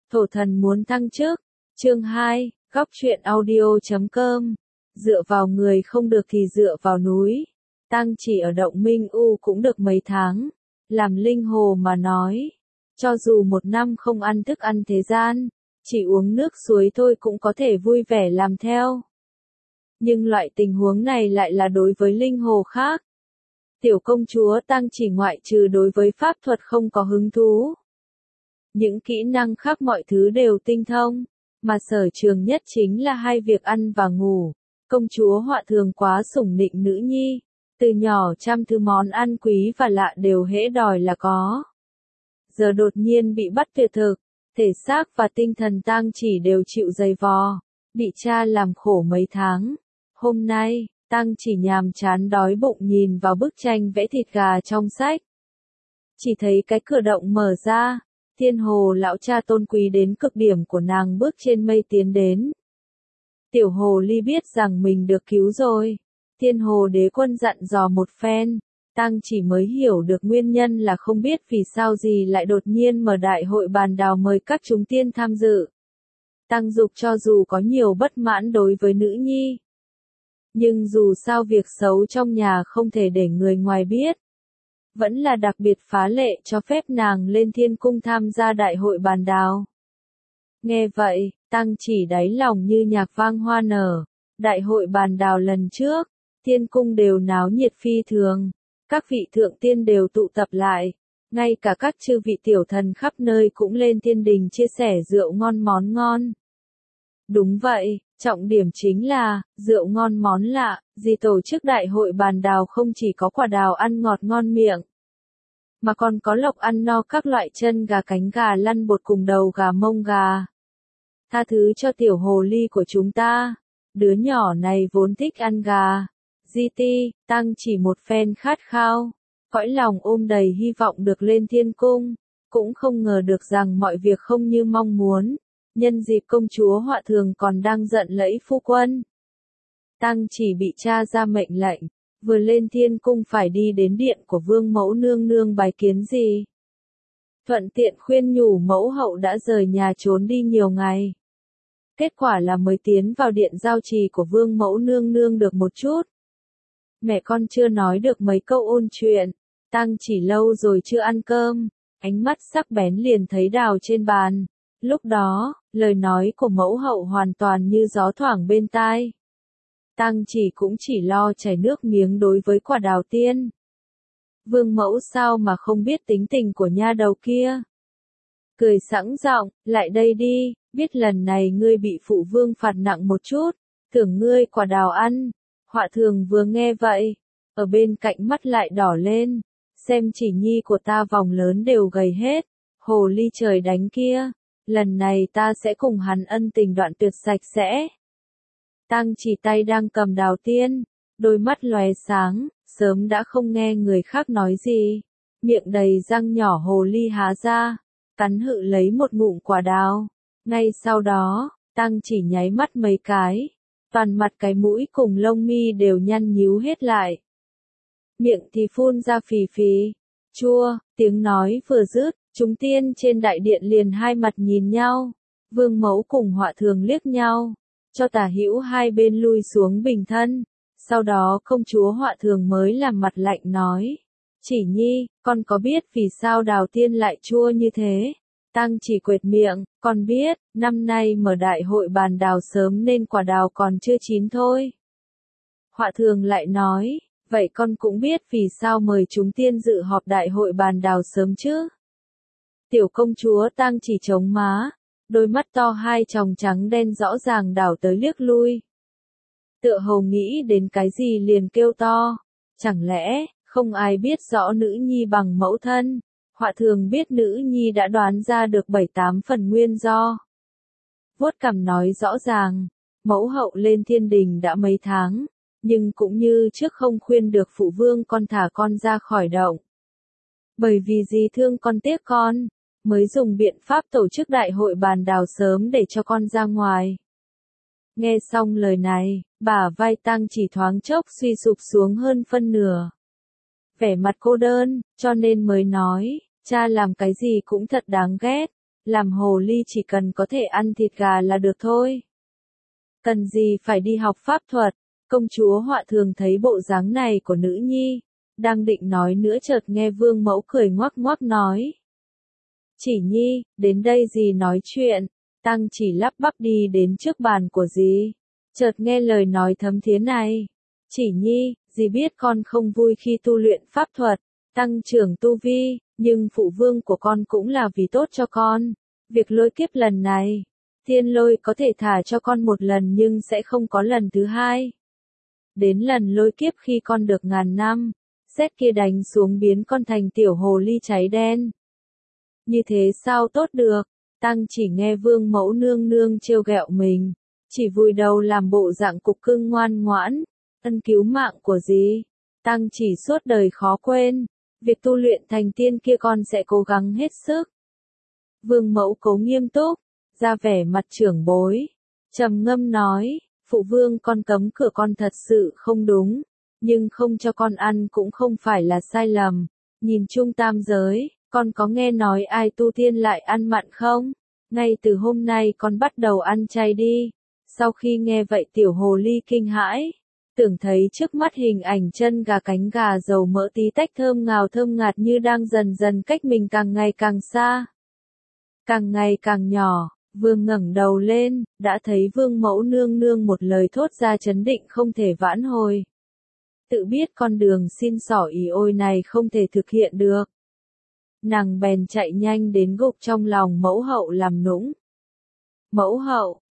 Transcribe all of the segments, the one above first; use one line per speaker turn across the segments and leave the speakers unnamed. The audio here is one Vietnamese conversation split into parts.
Thổ thần muốn thăng chức. Chương 2, góc truyện audio.com. Dựa vào người không được thì dựa vào núi. Tăng chỉ ở Động Minh U cũng được mấy tháng. Làm linh hồ mà nói. Cho dù một năm không ăn thức ăn thế gian, chỉ uống nước suối thôi cũng có thể vui vẻ làm theo. Nhưng loại tình huống này lại là đối với linh hồ khác. Tiểu công chúa Tăng chỉ ngoại trừ đối với pháp thuật không có hứng thú. Những kỹ năng khác mọi thứ đều tinh thông, mà sở trường nhất chính là hai việc ăn và ngủ. Công chúa Họa Thường quá sủng nịnh nữ nhi, từ nhỏ trăm thứ món ăn quý và lạ đều hễ đòi là có. Giờ đột nhiên bị bắt tuyệt thực, thể xác và tinh thần Tăng chỉ đều chịu dày vò, bị cha làm khổ mấy tháng. Hôm nay, Tăng chỉ nhàm chán đói bụng nhìn vào bức tranh vẽ thịt gà trong sách. Chỉ thấy cái cửa động mở ra, Thiên Hồ lão cha tôn quý đến cực điểm của nàng bước trên mây tiến đến. Tiểu Hồ Ly biết rằng mình được cứu rồi. Thiên Hồ Đế Quân dặn dò một phen, Tăng chỉ mới hiểu được nguyên nhân là không biết vì sao gì lại đột nhiên mở đại hội bàn đào mời các chúng tiên tham dự. Tăng dục cho dù có nhiều bất mãn đối với nữ nhi, nhưng dù sao việc xấu trong nhà không thể để người ngoài biết. Vẫn là đặc biệt phá lệ cho phép nàng lên thiên cung tham gia đại hội bàn đào. Nghe vậy, Tăng chỉ đáy lòng như nhạc vang hoa nở. Đại hội bàn đào lần trước, thiên cung đều náo nhiệt phi thường. Các vị thượng tiên đều tụ tập lại. Ngay cả các chư vị tiểu thần khắp nơi cũng lên thiên đình chia sẻ rượu ngon món ngon. Đúng vậy, trọng điểm chính là, rượu ngon món lạ, gì tổ chức đại hội bàn đào không chỉ có quả đào ăn ngọt ngon miệng, mà còn có lộc ăn no các loại chân gà cánh gà lăn bột cùng đầu gà mông gà. Tha thứ cho tiểu hồ ly của chúng ta, đứa nhỏ này vốn thích ăn gà. Di Tăng chỉ một phen khát khao, cõi lòng ôm đầy hy vọng được lên thiên cung, cũng không ngờ được rằng mọi việc không như mong muốn. Nhân dịp công chúa Họa Thường còn đang giận lẫy phu quân, Tăng chỉ bị cha ra mệnh lệnh, vừa lên thiên cung phải đi đến điện của vương mẫu nương nương bái kiến gì. Thuận tiện khuyên nhủ mẫu hậu đã rời nhà trốn đi nhiều ngày. Kết quả là mới tiến vào điện giao trì của vương mẫu nương nương được một chút. Mẹ con chưa nói được mấy câu ôn chuyện, Tăng chỉ lâu rồi chưa ăn cơm, ánh mắt sắc bén liền thấy đào trên bàn. Lúc đó, lời nói của mẫu hậu hoàn toàn như gió thoảng bên tai. Tăng chỉ cũng chỉ lo chảy nước miếng đối với quả đào tiên. Vương mẫu sao mà không biết tính tình của nha đầu kia. Cười sẵn giọng, lại đây đi, biết lần này ngươi bị phụ vương phạt nặng một chút, tưởng ngươi quả đào ăn. Họa Thường vừa nghe vậy, ở bên cạnh mắt lại đỏ lên, xem chỉ nhi của ta vòng lớn đều gầy hết, hồ ly trời đánh kia. Lần này ta sẽ cùng hắn ân tình đoạn tuyệt sạch sẽ. Tăng chỉ tay đang cầm đào tiên, đôi mắt lóe sáng, sớm đã không nghe người khác nói gì. Miệng đầy răng nhỏ hồ ly há ra, cắn hự lấy một ngụm quả đào. Ngay sau đó, Tăng chỉ nháy mắt mấy cái, toàn mặt cái mũi cùng lông mi đều nhăn nhíu hết lại. Miệng thì phun ra phì phì, chua, tiếng nói vừa dứt. Chúng tiên trên đại điện liền hai mặt nhìn nhau, vương mẫu cùng Họa Thường liếc nhau, cho tả hữu hai bên lui xuống bình thân, sau đó công chúa Họa Thường mới làm mặt lạnh nói, chỉ nhi, con có biết vì sao đào tiên lại chua như thế? Tăng chỉ quệt miệng, con biết, năm nay mở đại hội bàn đào sớm nên quả đào còn chưa chín thôi. Họa Thường lại nói, vậy con cũng biết vì sao mời chúng tiên dự họp đại hội bàn đào sớm chứ? Tiểu công chúa Tăng chỉ chống má, đôi mắt to hai tròng trắng đen rõ ràng đảo tới liếc lui. Tựa hồ nghĩ đến cái gì liền kêu to, chẳng lẽ, không ai biết rõ nữ nhi bằng mẫu thân. Họa Thường biết nữ nhi đã đoán ra được 7-8 phần nguyên do. Vuốt cằm nói rõ ràng, mẫu hậu lên thiên đình đã mấy tháng, nhưng cũng như trước không khuyên được phụ vương con thả con ra khỏi động. Bởi vì gì thương con tiếc con, mới dùng biện pháp tổ chức đại hội bàn đào sớm để cho con ra ngoài. Nghe xong lời này, bả vai Tăng chỉ thoáng chốc suy sụp xuống hơn phân nửa. Vẻ mặt cô đơn, cho nên mới nói, cha làm cái gì cũng thật đáng ghét, làm hồ ly chỉ cần có thể ăn thịt gà là được thôi. Cần gì phải đi học pháp thuật. Công chúa Họa Thường thấy bộ dáng này của nữ nhi, đang định nói nữa chợt nghe Vương Mẫu cười ngoắc ngoắc nói. Chỉ nhi, đến đây dì nói chuyện. Tăng chỉ lắp bắp đi đến trước bàn của dì, chợt nghe lời nói thấm thía này. Chỉ nhi, dì biết con không vui khi tu luyện pháp thuật, tăng trưởng tu vi, nhưng phụ vương của con cũng là vì tốt cho con. Việc lôi kiếp lần này, thiên lôi có thể thả cho con một lần nhưng sẽ không có lần thứ hai. Đến lần lôi kiếp khi con được 1000 năm, sét kia đánh xuống biến con thành tiểu hồ ly cháy đen. Như thế sao tốt được, tăng chỉ nghe Vương Mẫu nương nương trêu ghẹo mình, chỉ vùi đầu làm bộ dạng cục cưng ngoan ngoãn, ân cứu mạng của dì. Tăng chỉ suốt đời khó quên, việc tu luyện thành tiên kia con sẽ cố gắng hết sức. Vương Mẫu cố nghiêm túc, ra vẻ mặt trưởng bối, trầm ngâm nói, phụ vương con cấm cửa con thật sự không đúng, nhưng không cho con ăn cũng không phải là sai lầm. Nhìn chung tam giới, con có nghe nói ai tu tiên lại ăn mặn không? Ngay từ hôm nay con bắt đầu ăn chay đi. Sau khi nghe vậy tiểu hồ ly kinh hãi, tưởng thấy trước mắt hình ảnh chân gà cánh gà dầu mỡ tí tách thơm ngạt như đang dần dần cách mình càng ngày càng xa, càng ngày càng nhỏ. Vương ngẩng đầu lên, đã thấy Vương Mẫu nương nương một lời thốt ra chấn định không thể vãn hồi. Tự biết con đường xin xỏ ỉ ôi này không thể thực hiện được. Nàng bèn chạy nhanh đến gục trong lòng mẫu hậu làm nũng. Mẫu hậu,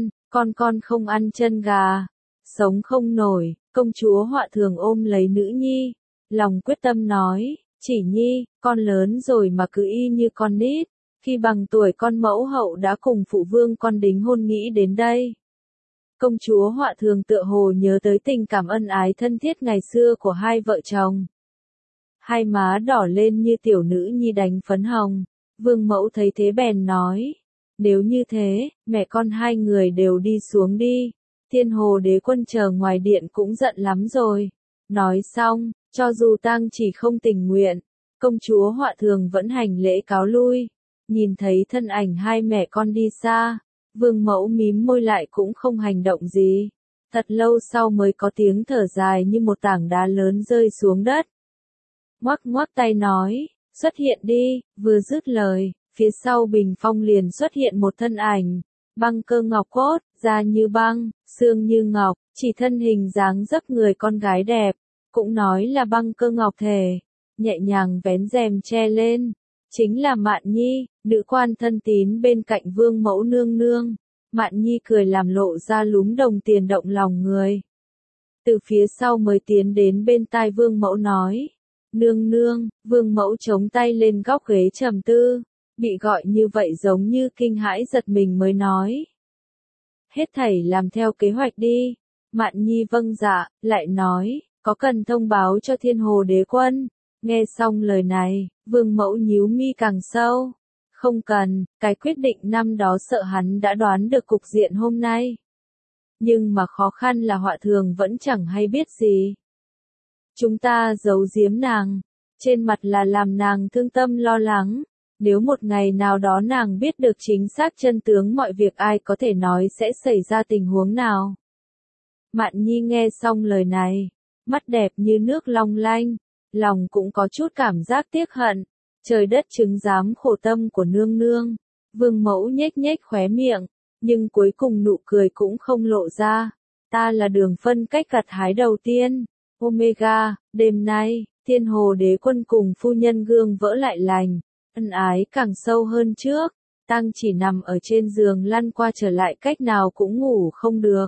con không ăn chân gà, sống không nổi. Công chúa Họa Thường ôm lấy nữ nhi, lòng quyết tâm nói, chỉ nhi, con lớn rồi mà cứ y như con nít. Khi bằng tuổi con mẫu hậu đã cùng phụ vương con đính hôn nghĩ đến đây. Công chúa Họa Thường tựa hồ nhớ tới tình cảm ân ái thân thiết ngày xưa của hai vợ chồng. Hai má đỏ lên như tiểu nữ nhi đánh phấn hồng. Vương Mẫu thấy thế bèn nói, nếu như thế, mẹ con hai người đều đi xuống đi. Thiên Hồ Đế Quân chờ ngoài điện cũng giận lắm rồi. Nói xong, cho dù Tang chỉ không tình nguyện, công chúa Họa Thường vẫn hành lễ cáo lui. Nhìn thấy thân ảnh hai mẹ con đi xa, Vương Mẫu mím môi lại cũng không hành động gì. Thật lâu sau mới có tiếng thở dài như một tảng đá lớn rơi xuống đất. Ngoắc ngoắc tay nói, xuất hiện đi. Vừa dứt lời, phía sau bình phong liền xuất hiện một thân ảnh, băng cơ ngọc cốt, da như băng, xương như ngọc, chỉ thân hình dáng dấp người con gái đẹp, cũng nói là băng cơ ngọc thể, nhẹ nhàng vén rèm che lên. Chính là Mạn Nhi, nữ quan thân tín bên cạnh Vương Mẫu nương nương. Mạn Nhi cười làm lộ ra lúm đồng tiền động lòng người. Từ phía sau mới tiến đến bên tai Vương Mẫu nói, nương nương. Vương Mẫu chống tay lên góc ghế trầm tư, bị gọi như vậy giống như kinh hãi giật mình mới nói. Hết thảy làm theo kế hoạch đi. Mạn Nhi vâng dạ, lại nói, có cần thông báo cho Thiên Hồ Đế Quân. Nghe xong lời này, Vương Mẫu nhíu mi càng sâu. Không cần, cái quyết định năm đó sợ hắn đã đoán được cục diện hôm nay. Nhưng mà khó khăn là Họa Thường vẫn chẳng hay biết gì. Chúng ta giấu giếm nàng, trên mặt là làm nàng thương tâm lo lắng. Nếu một ngày nào đó nàng biết được chính xác chân tướng mọi việc ai có thể nói sẽ xảy ra tình huống nào. Mạn Nhi nghe xong lời này, mắt đẹp như nước long lanh, lòng cũng có chút cảm giác tiếc hận. Trời đất chứng giám khổ tâm của nương nương. Vương Mẫu nhếch nhếch khóe miệng, nhưng cuối cùng nụ cười cũng không lộ ra. Ta là đường phân cách gặt hái đầu tiên. Omega, đêm nay, Thiên Hồ Đế Quân cùng phu nhân gương vỡ lại lành, ân ái càng sâu hơn trước. Tang chỉ nằm ở trên giường lăn qua trở lại cách nào cũng ngủ không được.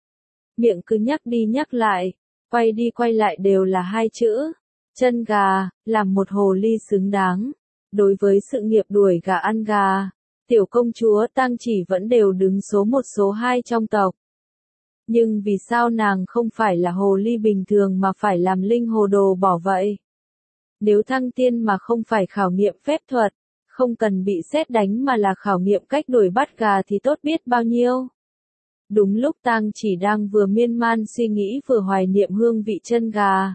Miệng cứ nhắc đi nhắc lại, quay đi quay lại đều là hai chữ. Chân gà, làm một hồ ly xứng đáng. Đối với sự nghiệp đuổi gà ăn gà, tiểu công chúa Tang chỉ vẫn đều đứng số 1 số 2 trong tộc. Nhưng vì sao nàng không phải là hồ ly bình thường mà phải làm linh hồ đồ bỏ vậy? Nếu thăng tiên mà không phải khảo nghiệm phép thuật, không cần bị sét đánh mà là khảo nghiệm cách đuổi bắt gà thì tốt biết bao nhiêu. Đúng lúc Tang chỉ đang vừa miên man suy nghĩ vừa hoài niệm hương vị chân gà.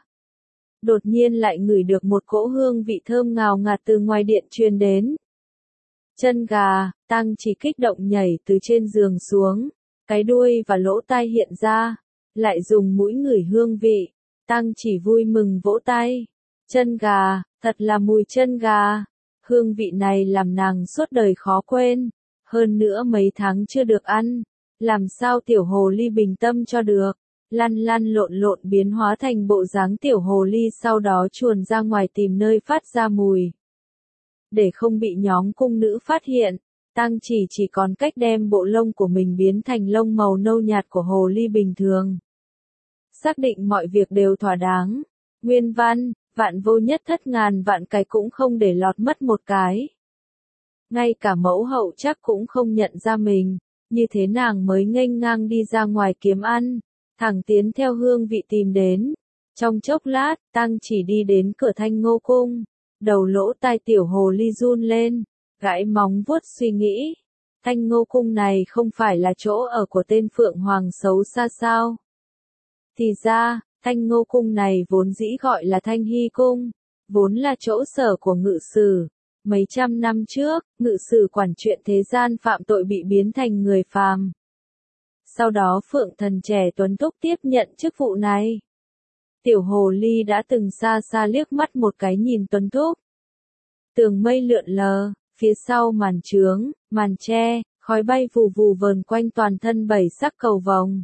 Đột nhiên lại ngửi được một cỗ hương vị thơm ngào ngạt từ ngoài điện truyền đến. Chân gà, Tăng chỉ kích động nhảy từ trên giường xuống, cái đuôi và lỗ tai hiện ra, lại dùng mũi ngửi hương vị, Tăng chỉ vui mừng vỗ tay. Chân gà, thật là mùi chân gà, hương vị này làm nàng suốt đời khó quên, hơn nữa mấy tháng chưa được ăn, làm sao tiểu hồ ly bình tâm cho được, lăn lăn lộn lộn biến hóa thành bộ dáng tiểu hồ ly sau đó chuồn ra ngoài tìm nơi phát ra mùi. Để không bị nhóm cung nữ phát hiện, Tăng chỉ còn cách đem bộ lông của mình biến thành lông màu nâu nhạt của hồ ly bình thường. Xác định mọi việc đều thỏa đáng, nguyên văn, vạn vô nhất thất ngàn vạn cái cũng không để lọt mất một cái. Ngay cả mẫu hậu chắc cũng không nhận ra mình, như thế nàng mới nghênh ngang đi ra ngoài kiếm ăn, thẳng tiến theo hương vị tìm đến. Trong chốc lát, Tăng chỉ đi đến cửa Thanh Ngô cung, đầu lỗ tai tiểu hồ ly run lên, gãi móng vuốt suy nghĩ. Thanh Ngô cung này không phải là chỗ ở của tên Phượng Hoàng xấu xa sao? Thì ra, Thanh Ngô cung này vốn dĩ gọi là Thanh Hy cung, vốn là chỗ sở của ngự sử. Mấy trăm năm trước, ngự sử quản chuyện thế gian phạm tội bị biến thành người phàm. Sau đó Phượng thần trẻ Tuấn Túc tiếp nhận chức vụ này. Tiểu hồ ly đã từng xa xa liếc mắt một cái nhìn Tuấn Túc. Tường mây lượn lờ, phía sau màn trướng, màn tre, khói bay vù vù vờn quanh toàn thân bảy sắc cầu vồng.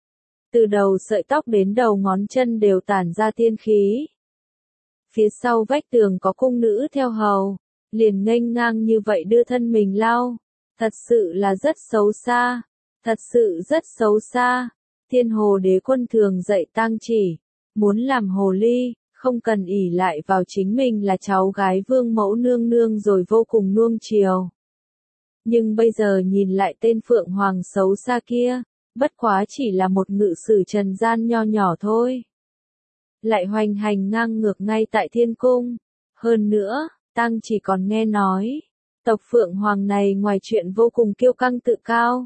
Từ đầu sợi tóc đến đầu ngón chân đều tản ra tiên khí. Phía sau vách tường có cung nữ theo hầu, liền nghênh ngang như vậy đưa thân mình lao. Thật sự là rất xấu xa, thật sự rất xấu xa. Thiên hồ đế quân thường dạy Tăng chỉ, muốn làm hồ ly, không cần ỷ lại vào chính mình là cháu gái vương mẫu nương nương rồi vô cùng nuông chiều. Nhưng bây giờ nhìn lại tên Phượng Hoàng xấu xa kia, bất quá chỉ là một ngự sử trần gian nho nhỏ thôi. Lại hoành hành ngang ngược ngay tại thiên cung. Hơn nữa, Tăng chỉ còn nghe nói, tộc Phượng Hoàng này ngoài chuyện vô cùng kiêu căng tự cao,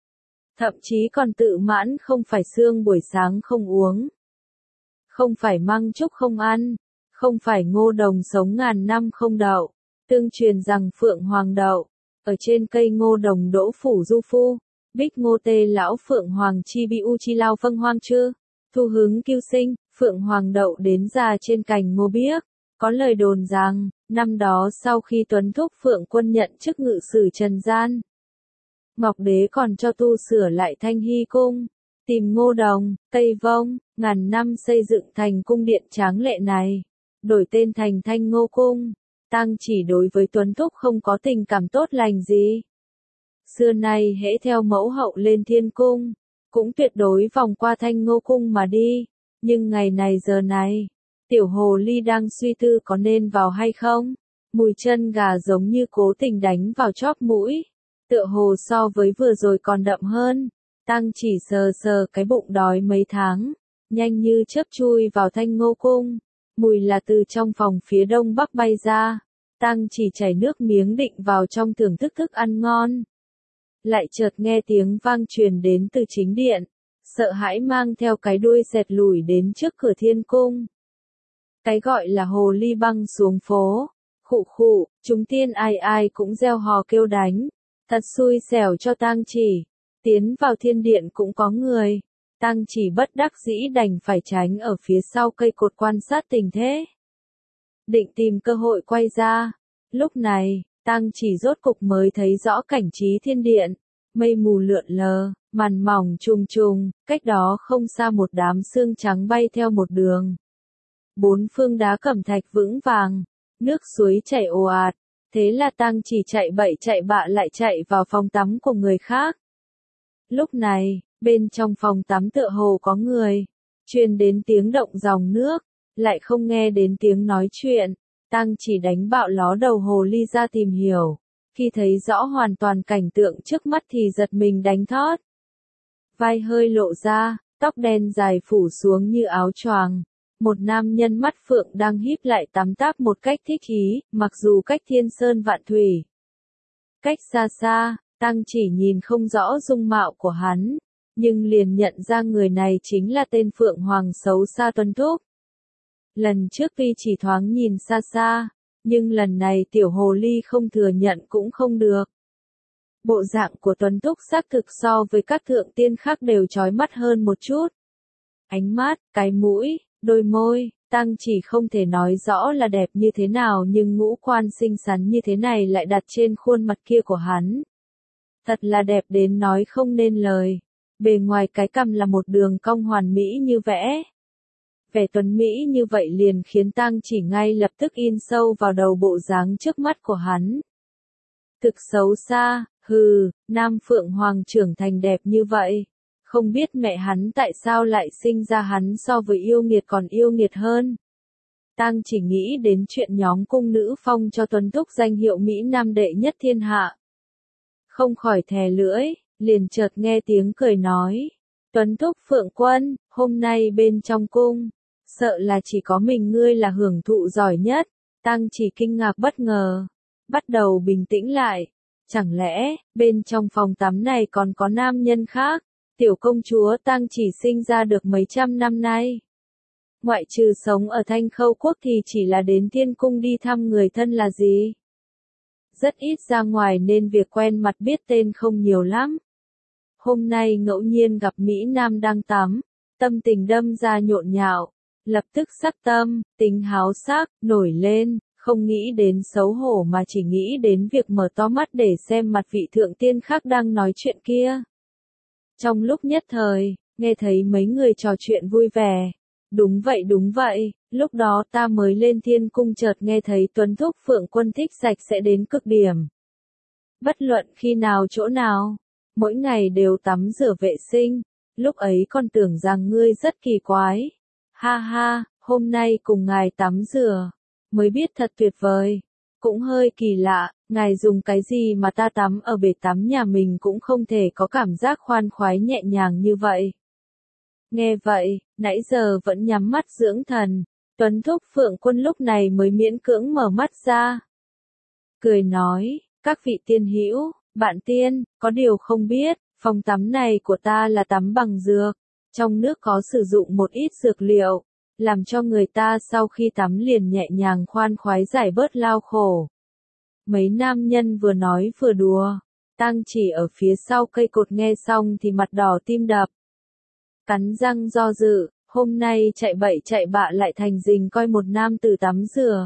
thậm chí còn tự mãn không phải sương buổi sáng không uống, không phải măng trúc không ăn, không phải ngô đồng sống ngàn năm không đậu. Tương truyền rằng Phượng Hoàng đậu ở trên cây ngô đồng đỗ phủ du phu, bích ngô tê lão Phượng Hoàng chi bị u chi lao vâng hoang chưa, thu hứng kiêu sinh, Phượng Hoàng đậu đến già trên cành ngô biếc. Có lời đồn rằng, năm đó sau khi Tuấn Thúc Phượng Quân nhận chức ngự sử trần gian, Ngọc Đế còn cho tu sửa lại Thanh Hy cung, tìm ngô đồng, cây vông, ngàn năm xây dựng thành cung điện tráng lệ này, đổi tên thành Thanh Ngô cung. Tăng chỉ đối với Tuấn Thúc không có tình cảm tốt lành gì. Xưa nay hễ theo mẫu hậu lên thiên cung, cũng tuyệt đối vòng qua Thanh Ngô cung mà đi, nhưng ngày này giờ này, tiểu hồ ly đang suy tư có nên vào hay không, mùi chân gà giống như cố tình đánh vào chóp mũi, tựa hồ so với vừa rồi còn đậm hơn. Tăng chỉ sờ sờ cái bụng đói mấy tháng, nhanh như chớp chui vào Thanh Ngô cung, mùi là từ trong phòng phía đông bắc bay ra. Tăng chỉ chảy nước miếng định vào trong thưởng thức thức ăn ngon. Lại chợt nghe tiếng vang truyền đến từ chính điện, sợ hãi mang theo cái đuôi xẹt lùi đến trước cửa thiên cung. Cái gọi là hồ ly băng xuống phố, khụ khụ, chúng tiên ai ai cũng reo hò kêu đánh, thật xui xẻo cho Tăng chỉ, tiến vào thiên điện cũng có người, Tăng chỉ bất đắc dĩ đành phải tránh ở phía sau cây cột quan sát tình thế. Định tìm cơ hội quay ra, lúc này, Tăng chỉ rốt cục mới thấy rõ cảnh trí thiên điện, mây mù lượn lờ, màn mỏng trùng trùng, cách đó không xa một đám sương trắng bay theo một đường. Bốn phương đá cẩm thạch vững vàng, nước suối chảy ồ ạt, thế là Tăng chỉ chạy bậy chạy bạ lại chạy vào phòng tắm của người khác. Lúc này, bên trong phòng tắm tựa hồ có người, truyền đến tiếng động dòng nước, lại không nghe đến tiếng nói chuyện. Tăng chỉ đánh bạo ló đầu hồ ly ra tìm hiểu, khi thấy rõ hoàn toàn cảnh tượng trước mắt thì giật mình đánh thót. Vai hơi lộ ra, tóc đen dài phủ xuống như áo choàng. Một nam nhân mắt phượng đang híp lại tắm táp một cách thích ý, mặc dù cách thiên sơn vạn thủy. Cách xa xa, Tăng chỉ nhìn không rõ dung mạo của hắn, nhưng liền nhận ra người này chính là tên Phượng Hoàng xấu xa Tuấn Thúc. Lần trước tuy chỉ thoáng nhìn xa xa, Nhưng lần này tiểu hồ ly không thừa nhận cũng không được. Bộ dạng của Tuấn Thúc xác thực so với các thượng tiên khác đều chói mắt hơn một chút. Ánh mắt, cái mũi, đôi môi, Tăng Chỉ không thể nói rõ là đẹp như thế nào nhưng ngũ quan xinh xắn như thế này lại đặt trên khuôn mặt kia của hắn. Thật là đẹp đến nói không nên lời. Bề ngoài cái cằm là một đường cong hoàn mỹ như vẽ. Vẻ tuấn mỹ như vậy liền khiến Tăng Chỉ ngay lập tức in sâu vào đầu bộ dáng trước mắt của hắn. Thực xấu xa, hừ, Nam Phượng Hoàng trưởng thành đẹp như vậy. Không biết mẹ hắn tại sao lại sinh ra hắn so với yêu nghiệt còn yêu nghiệt hơn. Tăng Chỉ nghĩ đến chuyện nhóm cung nữ phong cho Tuấn Thúc danh hiệu Mỹ Nam đệ nhất thiên hạ. Không khỏi thè lưỡi, liền chợt nghe tiếng cười nói. Tuấn Thúc Phượng Quân, hôm nay bên trong cung, sợ là chỉ có mình ngươi là hưởng thụ giỏi nhất. Tăng Chỉ kinh ngạc bất ngờ, bắt đầu bình tĩnh lại. Chẳng lẽ, bên trong phòng tắm này còn có nam nhân khác? Tiểu công chúa Tăng Chỉ sinh ra được mấy trăm năm nay. Ngoại trừ sống ở Thanh Khâu Quốc thì chỉ là đến Thiên Cung đi thăm người thân là gì? Rất ít ra ngoài nên việc quen mặt biết tên không nhiều lắm. Hôm nay ngẫu nhiên gặp Mỹ Nam đang tắm, tâm tình đâm ra nhộn nhạo, lập tức sắc tâm, tính háo sắc, nổi lên, không nghĩ đến xấu hổ mà chỉ nghĩ đến việc mở to mắt để xem mặt vị thượng tiên khác đang nói chuyện kia. Trong lúc nhất thời, nghe thấy mấy người trò chuyện vui vẻ. Đúng vậy, lúc đó ta mới lên Thiên Cung chợt nghe thấy Tuấn Thúc Phượng Quân thích sạch sẽ đến cực điểm. Bất luận khi nào chỗ nào, mỗi ngày đều tắm rửa vệ sinh, lúc ấy còn tưởng rằng ngươi rất kỳ quái. Ha ha, hôm nay cùng ngài tắm rửa, mới biết thật tuyệt vời. Cũng hơi kỳ lạ, ngài dùng cái gì mà ta tắm ở bể tắm nhà mình cũng không thể có cảm giác khoan khoái nhẹ nhàng như vậy. Nghe vậy, nãy giờ vẫn nhắm mắt dưỡng thần, Tuấn Thúc Phượng Quân lúc này mới miễn cưỡng mở mắt ra. Cười nói, các vị tiên hữu, bạn tiên, có điều không biết, phòng tắm này của ta là tắm bằng dược, trong nước có sử dụng một ít dược liệu, làm cho người ta sau khi tắm liền nhẹ nhàng khoan khoái giải bớt lao khổ. Mấy nam nhân vừa nói vừa đùa, Tăng Chỉ ở phía sau cây cột nghe xong thì mặt đỏ tim đập. Cắn răng do dự, hôm nay chạy bậy chạy bạ lại thành rình coi một nam tử tắm rửa.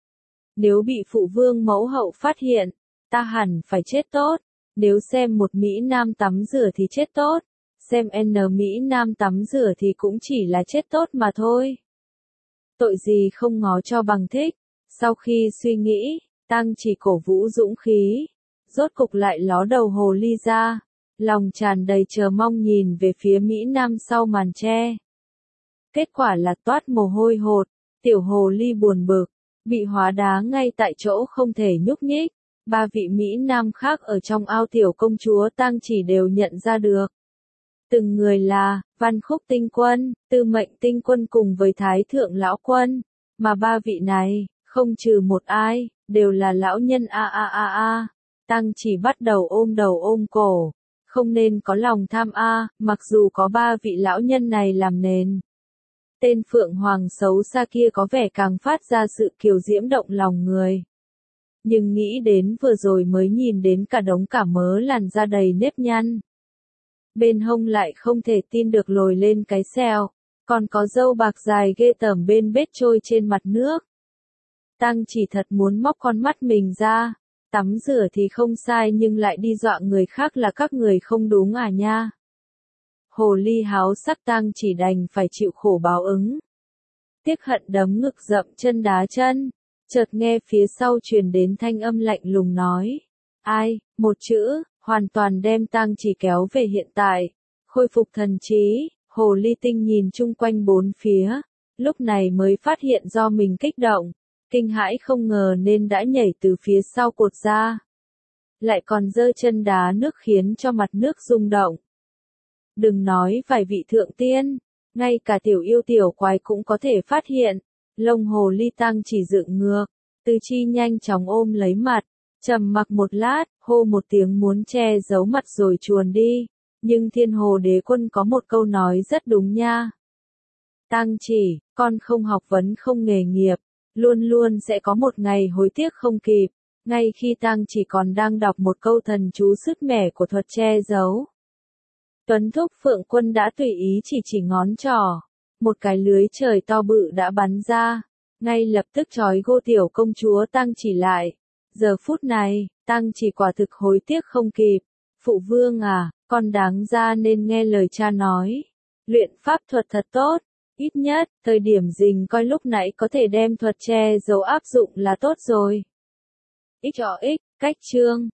Nếu bị phụ vương mẫu hậu phát hiện, ta hẳn phải chết tốt. Nếu xem một Mỹ Nam tắm rửa thì chết tốt, xem N Mỹ Nam tắm rửa thì cũng chỉ là chết tốt mà thôi. Tội gì không ngó cho bằng thích. Sau khi suy nghĩ, Tăng Chỉ cổ vũ dũng khí, rốt cục lại ló đầu hồ ly ra, lòng tràn đầy chờ mong nhìn về phía Mỹ Nam sau màn che. Kết quả là toát mồ hôi hột, tiểu hồ ly buồn bực, bị hóa đá ngay tại chỗ không thể nhúc nhích. Ba vị Mỹ Nam khác ở trong ao tiểu công chúa Tăng Chỉ đều nhận ra được. Từng người là, Văn Khúc Tinh Quân, Tư Mệnh Tinh Quân cùng với Thái Thượng Lão Quân, mà ba vị này, không trừ một ai, đều là lão nhân a. Tăng Chỉ bắt đầu ôm cổ, không nên có lòng tham mặc dù có ba vị lão nhân này làm nền. Tên Phượng Hoàng xấu xa kia có vẻ càng phát ra sự kiều diễm động lòng người. Nhưng nghĩ đến vừa rồi mới nhìn đến cả đống cả mớ làn da đầy nếp nhăn. Bên hông lại không thể tin được lồi lên cái xèo, còn có râu bạc dài ghê tởm bên bết trôi trên mặt nước. Tăng Chỉ thật muốn móc con mắt mình ra, tắm rửa thì không sai nhưng lại đi dọa người khác là các người không đúng à nha. Hồ ly háo sắc Tăng Chỉ đành phải chịu khổ báo ứng. Tiếc hận đấm ngực dậm chân đá chân. Chợt nghe phía sau truyền đến thanh âm lạnh lùng nói. Ai, một chữ, hoàn toàn đem Tăng Chỉ kéo về hiện tại. Khôi phục thần trí, hồ ly tinh nhìn chung quanh bốn phía. Lúc này mới phát hiện do mình kích động. Kinh hãi không ngờ nên đã nhảy từ phía sau cột ra. Lại còn giơ chân đá nước khiến cho mặt nước rung động. Đừng nói vài vị thượng tiên, ngay cả tiểu yêu tiểu quái cũng có thể phát hiện. Lông hồ ly Tăng Chỉ dựng ngược, Tư Chi nhanh chóng ôm lấy mặt, trầm mặc một lát, hô một tiếng muốn che giấu mặt rồi chuồn đi, nhưng Thiên Hồ Đế Quân có một câu nói rất đúng nha. Tăng Chỉ, con không học vấn không nghề nghiệp, luôn luôn sẽ có một ngày hối tiếc không kịp. Ngay khi Tang chỉ còn đang đọc một câu thần chú sứt mẻ của thuật che giấu, Tuấn Thúc Phượng Quân đã tùy ý chỉ ngón trỏ. Một cái lưới trời to bự đã bắn ra, ngay lập tức trói gô tiểu công chúa Tang chỉ lại. Giờ phút này, Tang chỉ quả thực hối tiếc không kịp. Phụ vương à, con đáng ra nên nghe lời cha nói. Luyện pháp thuật thật tốt, ít nhất, thời điểm rình coi lúc nãy có thể đem thuật che giấu áp dụng là tốt rồi. XOX, cách chương.